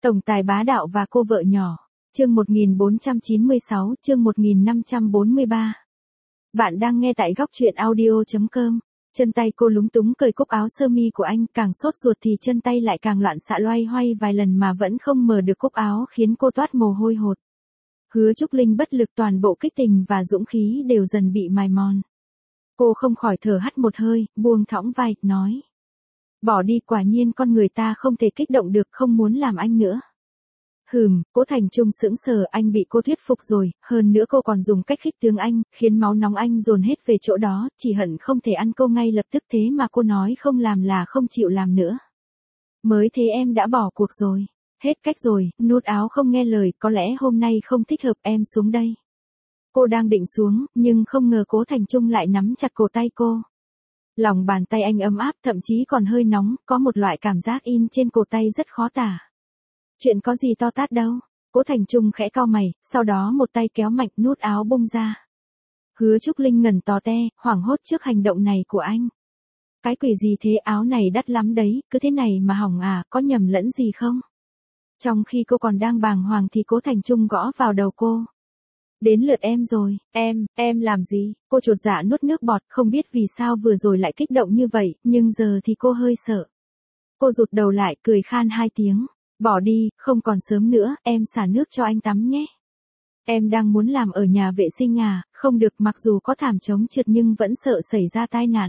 Tổng tài bá đạo và cô vợ nhỏ. Chương 1496, chương 1543. Bạn đang nghe tại góc truyện audio.com. Chân tay cô lúng túng cởi cúc áo sơ mi của anh, càng sốt ruột thì chân tay lại càng loạn xạ loay hoay vài lần mà vẫn không mở được cúc áo, khiến cô toát mồ hôi hột. Hứa Trúc Linh bất lực, toàn bộ kích tình và dũng khí đều dần bị mài mòn. Cô không khỏi thở hắt một hơi, buông thõng vai, nói: Bỏ đi, quả nhiên con người ta không thể kích động được, không muốn làm anh nữa. Cố Thành Trung sững sờ, anh bị cô thuyết phục rồi, hơn nữa cô còn dùng cách khích tướng anh, khiến máu nóng anh dồn hết về chỗ đó, chỉ hận không thể ăn cô ngay lập tức, thế mà cô nói không làm là không chịu làm nữa. Mới thế em đã bỏ cuộc rồi. Hết cách rồi, nút áo không nghe lời, có lẽ hôm nay không thích hợp, em xuống đây. Cô đang định xuống, nhưng không ngờ Cố Thành Trung lại nắm chặt cổ tay cô. Lòng bàn tay anh ấm áp, thậm chí còn hơi nóng, có một loại cảm giác in trên cổ tay rất khó tả. Chuyện có gì to tát đâu. Cố Thành Trung khẽ cau mày, sau đó một tay kéo mạnh, nút áo bung ra. Hứa Trúc Linh ngẩn tò te, hoảng hốt trước hành động này của anh. Cái quỷ gì thế, áo này đắt lắm đấy, cứ thế này mà hỏng à, có nhầm lẫn gì không? Trong khi cô còn đang bàng hoàng thì Cố Thành Trung gõ vào đầu cô. Đến lượt em rồi. Em làm gì? Cô chột dạ nuốt nước bọt, không biết vì sao vừa rồi lại kích động như vậy, nhưng giờ thì cô hơi sợ. Cô rụt đầu lại, cười khan hai tiếng. Bỏ đi, không còn sớm nữa, em xả nước cho anh tắm nhé. Em đang muốn làm ở nhà vệ sinh à, không được, mặc dù có thảm chống trượt nhưng vẫn sợ xảy ra tai nạn.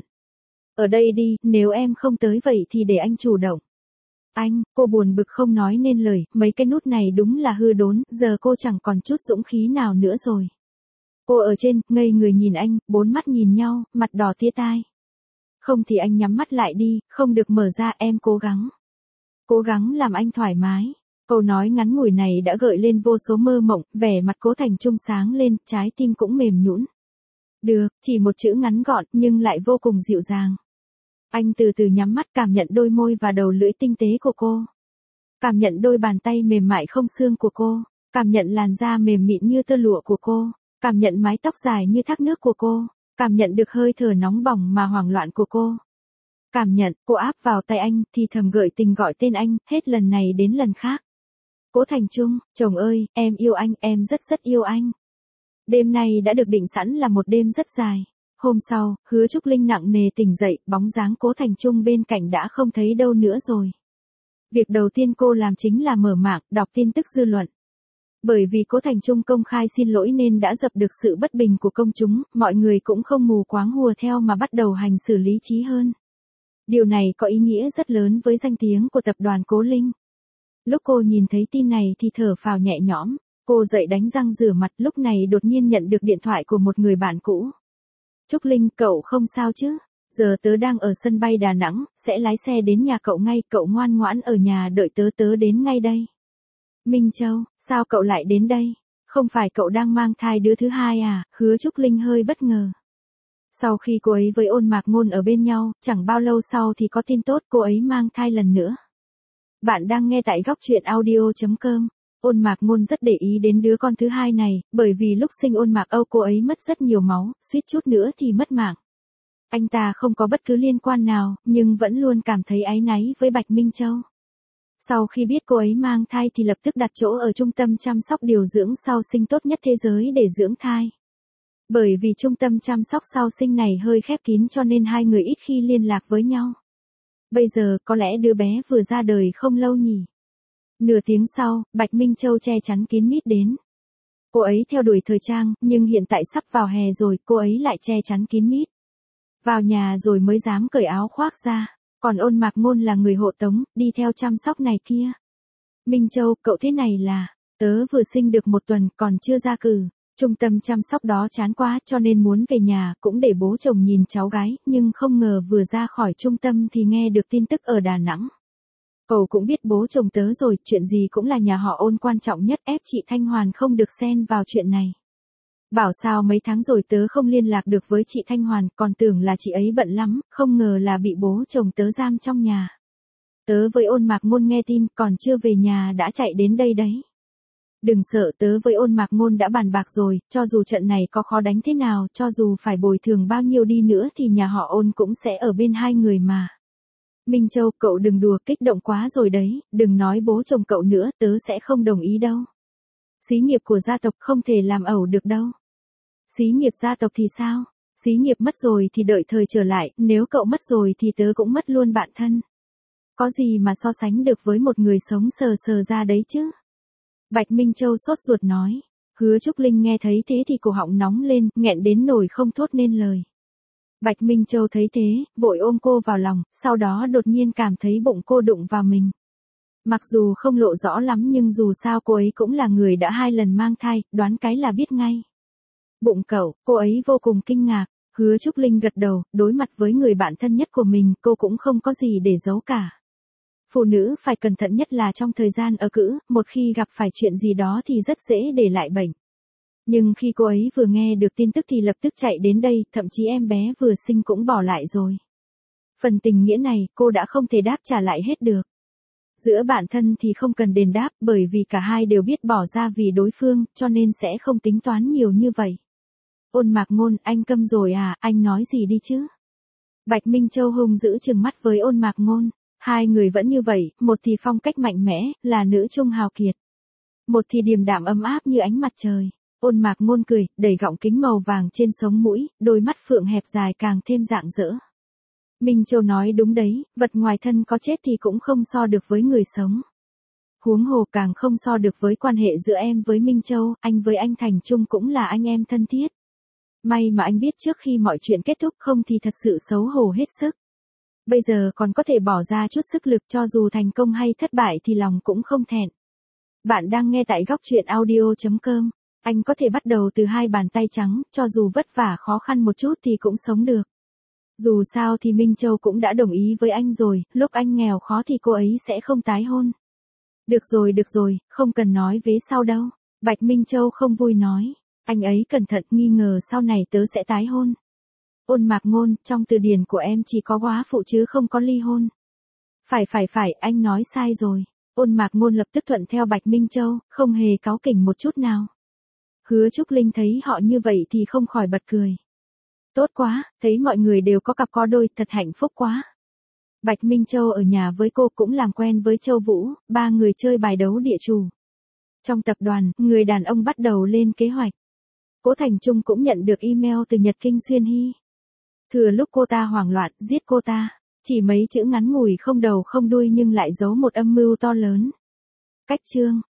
Ở đây đi, nếu em không tới vậy thì để anh chủ động. Anh, cô buồn bực không nói nên lời, mấy cái nút này đúng là hư đốn, giờ cô chẳng còn chút dũng khí nào nữa rồi. Cô ở trên, ngây người nhìn anh, bốn mắt nhìn nhau, mặt đỏ tía tai. Không thì anh nhắm mắt lại đi, không được mở ra, em cố gắng. Cố gắng làm anh thoải mái. Câu nói ngắn ngủi này đã gợi lên vô số mơ mộng, vẻ mặt Cố Thành Trung sáng lên, trái tim cũng mềm nhũn. Được, chỉ một chữ ngắn gọn nhưng lại vô cùng dịu dàng. Anh từ từ nhắm mắt, cảm nhận đôi môi và đầu lưỡi tinh tế của cô. Cảm nhận đôi bàn tay mềm mại không xương của cô. Cảm nhận làn da mềm mịn như tơ lụa của cô. Cảm nhận mái tóc dài như thác nước của cô. Cảm nhận được hơi thở nóng bỏng mà hoảng loạn của cô. Cảm nhận, cô áp vào tay anh, thì thầm gợi tình gọi tên anh, hết lần này đến lần khác. Cố Thành Trung, chồng ơi, em yêu anh, em rất rất yêu anh. Đêm nay đã được định sẵn là một đêm rất dài. Hôm sau, Hứa Trúc Linh nặng nề tỉnh dậy, bóng dáng Cố Thành Trung bên cạnh đã không thấy đâu nữa rồi. Việc đầu tiên cô làm chính là mở mạng, đọc tin tức dư luận. Bởi vì Cố Thành Trung công khai xin lỗi nên đã dập được sự bất bình của công chúng, mọi người cũng không mù quáng hùa theo mà bắt đầu hành xử lý trí hơn. Điều này có ý nghĩa rất lớn với danh tiếng của tập đoàn Cố Linh. Lúc cô nhìn thấy tin này thì thở phào nhẹ nhõm, cô dậy đánh răng rửa mặt, lúc này đột nhiên nhận được điện thoại của một người bạn cũ. Trúc Linh, cậu không sao chứ? Giờ tớ đang ở sân bay Đà Nẵng, sẽ lái xe đến nhà cậu ngay, cậu ngoan ngoãn ở nhà đợi tớ, tớ đến ngay đây. Minh Châu, sao cậu lại đến đây? Không phải cậu đang mang thai đứa thứ hai à? Hứa Trúc Linh hơi bất ngờ. Sau khi cô ấy với Ôn Mạc Ngôn ở bên nhau, chẳng bao lâu sau thì có tin tốt, cô ấy mang thai lần nữa. Bạn đang nghe tại góc truyện audio.com. Ôn Mạc Ngôn rất để ý đến đứa con thứ hai này, bởi vì lúc sinh Ôn Mạc Âu cô ấy mất rất nhiều máu, suýt chút nữa thì mất mạng. Anh ta không có bất cứ liên quan nào, nhưng vẫn luôn cảm thấy áy náy với Bạch Minh Châu. Sau khi biết cô ấy mang thai thì lập tức đặt chỗ ở trung tâm chăm sóc điều dưỡng sau sinh tốt nhất thế giới để dưỡng thai. Bởi vì trung tâm chăm sóc sau sinh này hơi khép kín cho nên hai người ít khi liên lạc với nhau. Bây giờ có lẽ đứa bé vừa ra đời không lâu nhỉ. Nửa tiếng sau, Bạch Minh Châu che chắn kín mít đến. Cô ấy theo đuổi thời trang, nhưng hiện tại sắp vào hè rồi, cô ấy lại che chắn kín mít. Vào nhà rồi mới dám cởi áo khoác ra, còn Ôn Mạc Ngôn là người hộ tống, đi theo chăm sóc này kia. Minh Châu, cậu thế này là, tớ vừa sinh được 1 tuần, còn chưa ra cử. Trung tâm chăm sóc đó chán quá cho nên muốn về nhà, cũng để bố chồng nhìn cháu gái, nhưng không ngờ vừa ra khỏi trung tâm thì nghe được tin tức ở Đà Nẵng. Cậu cũng biết bố chồng tớ rồi, chuyện gì cũng là nhà họ Ôn quan trọng nhất, ép chị Thanh Hoàn không được xen vào chuyện này. Bảo sao mấy tháng rồi tớ không liên lạc được với chị Thanh Hoàn, còn tưởng là chị ấy bận lắm, không ngờ là bị bố chồng tớ giam trong nhà. Tớ với Ôn Mạc Ngôn nghe tin, còn chưa về nhà đã chạy đến đây đấy. Đừng sợ, tớ với Ôn Mạc Ngôn đã bàn bạc rồi, cho dù trận này có khó đánh thế nào, cho dù phải bồi thường bao nhiêu đi nữa thì nhà họ Ôn cũng sẽ ở bên hai người mà. Minh Châu, cậu đừng đùa kích động quá rồi đấy, đừng nói bố chồng cậu nữa, tớ sẽ không đồng ý đâu. Xí nghiệp của gia tộc không thể làm ẩu được đâu. Xí nghiệp gia tộc thì sao? Xí nghiệp mất rồi thì đợi thời trở lại, nếu cậu mất rồi thì tớ cũng mất luôn bạn thân. Có gì mà so sánh được với một người sống sờ sờ ra đấy chứ? Bạch Minh Châu sốt ruột nói. Hứa Trúc Linh nghe thấy thế thì cổ họng nóng lên, nghẹn đến nỗi không thốt nên lời. Bạch Minh Châu thấy thế, vội ôm cô vào lòng, sau đó đột nhiên cảm thấy bụng cô đụng vào mình. Mặc dù không lộ rõ lắm nhưng dù sao cô ấy cũng là người đã 2 lần mang thai, đoán cái là biết ngay. Bụng cậu, cô ấy vô cùng kinh ngạc. Hứa Trúc Linh gật đầu, đối mặt với người bạn thân nhất của mình, cô cũng không có gì để giấu cả. Phụ nữ phải cẩn thận nhất là trong thời gian ở cữ, một khi gặp phải chuyện gì đó thì rất dễ để lại bệnh. Nhưng khi cô ấy vừa nghe được tin tức thì lập tức chạy đến đây, thậm chí em bé vừa sinh cũng bỏ lại rồi. Phần tình nghĩa này, cô đã không thể đáp trả lại hết được. Giữa bạn thân thì không cần đền đáp, bởi vì cả hai đều biết bỏ ra vì đối phương, cho nên sẽ không tính toán nhiều như vậy. Ôn Mạc Ngôn, anh câm rồi à, anh nói gì đi chứ? Bạch Minh Châu hung dữ trừng mắt với Ôn Mạc Ngôn. Hai người vẫn như vậy, một thì phong cách mạnh mẽ, là nữ trung hào kiệt. Một thì điềm đạm ấm áp như ánh mặt trời. Ôn Mạc Ngôn cười, đẩy gọng kính màu vàng trên sống mũi, đôi mắt phượng hẹp dài càng thêm rạng rỡ. Minh Châu nói đúng đấy, vật ngoài thân có chết thì cũng không so được với người sống. Huống hồ càng không so được với quan hệ giữa em với Minh Châu, anh với anh Thành Trung cũng là anh em thân thiết. May mà anh biết trước khi mọi chuyện kết thúc, không thì thật sự xấu hổ hết sức. Bây giờ còn có thể bỏ ra chút sức lực, cho dù thành công hay thất bại thì lòng cũng không thẹn. Bạn đang nghe tại góc truyện audio.com. Anh có thể bắt đầu từ 2 bàn tay trắng, cho dù vất vả khó khăn một chút thì cũng sống được. Dù sao thì Minh Châu cũng đã đồng ý với anh rồi, lúc anh nghèo khó thì cô ấy sẽ không tái hôn. Được rồi, không cần nói vế sau đâu. Bạch Minh Châu không vui nói. Anh ấy cẩn thận, nghi ngờ sau này tớ sẽ tái hôn. Ôn Mạc Ngôn, trong từ điển của em chỉ có góa phụ chứ không có ly hôn. Phải, anh nói sai rồi. Ôn Mạc Ngôn lập tức thuận theo Bạch Minh Châu, không hề cáu kỉnh một chút nào. Hứa Trúc Linh thấy họ như vậy thì không khỏi bật cười. Tốt quá, thấy mọi người đều có cặp có đôi, thật hạnh phúc quá. Bạch Minh Châu ở nhà với cô cũng làm quen với Châu Vũ, 3 người chơi bài đấu địa chủ. Trong tập đoàn, người đàn ông bắt đầu lên kế hoạch. Cố Thành Trung cũng nhận được email từ Nhật Kinh Xuyên Hy. Thừa lúc cô ta hoảng loạn, giết cô ta. Chỉ mấy chữ ngắn ngủi không đầu không đuôi nhưng lại giấu một âm mưu to lớn. Cách chương.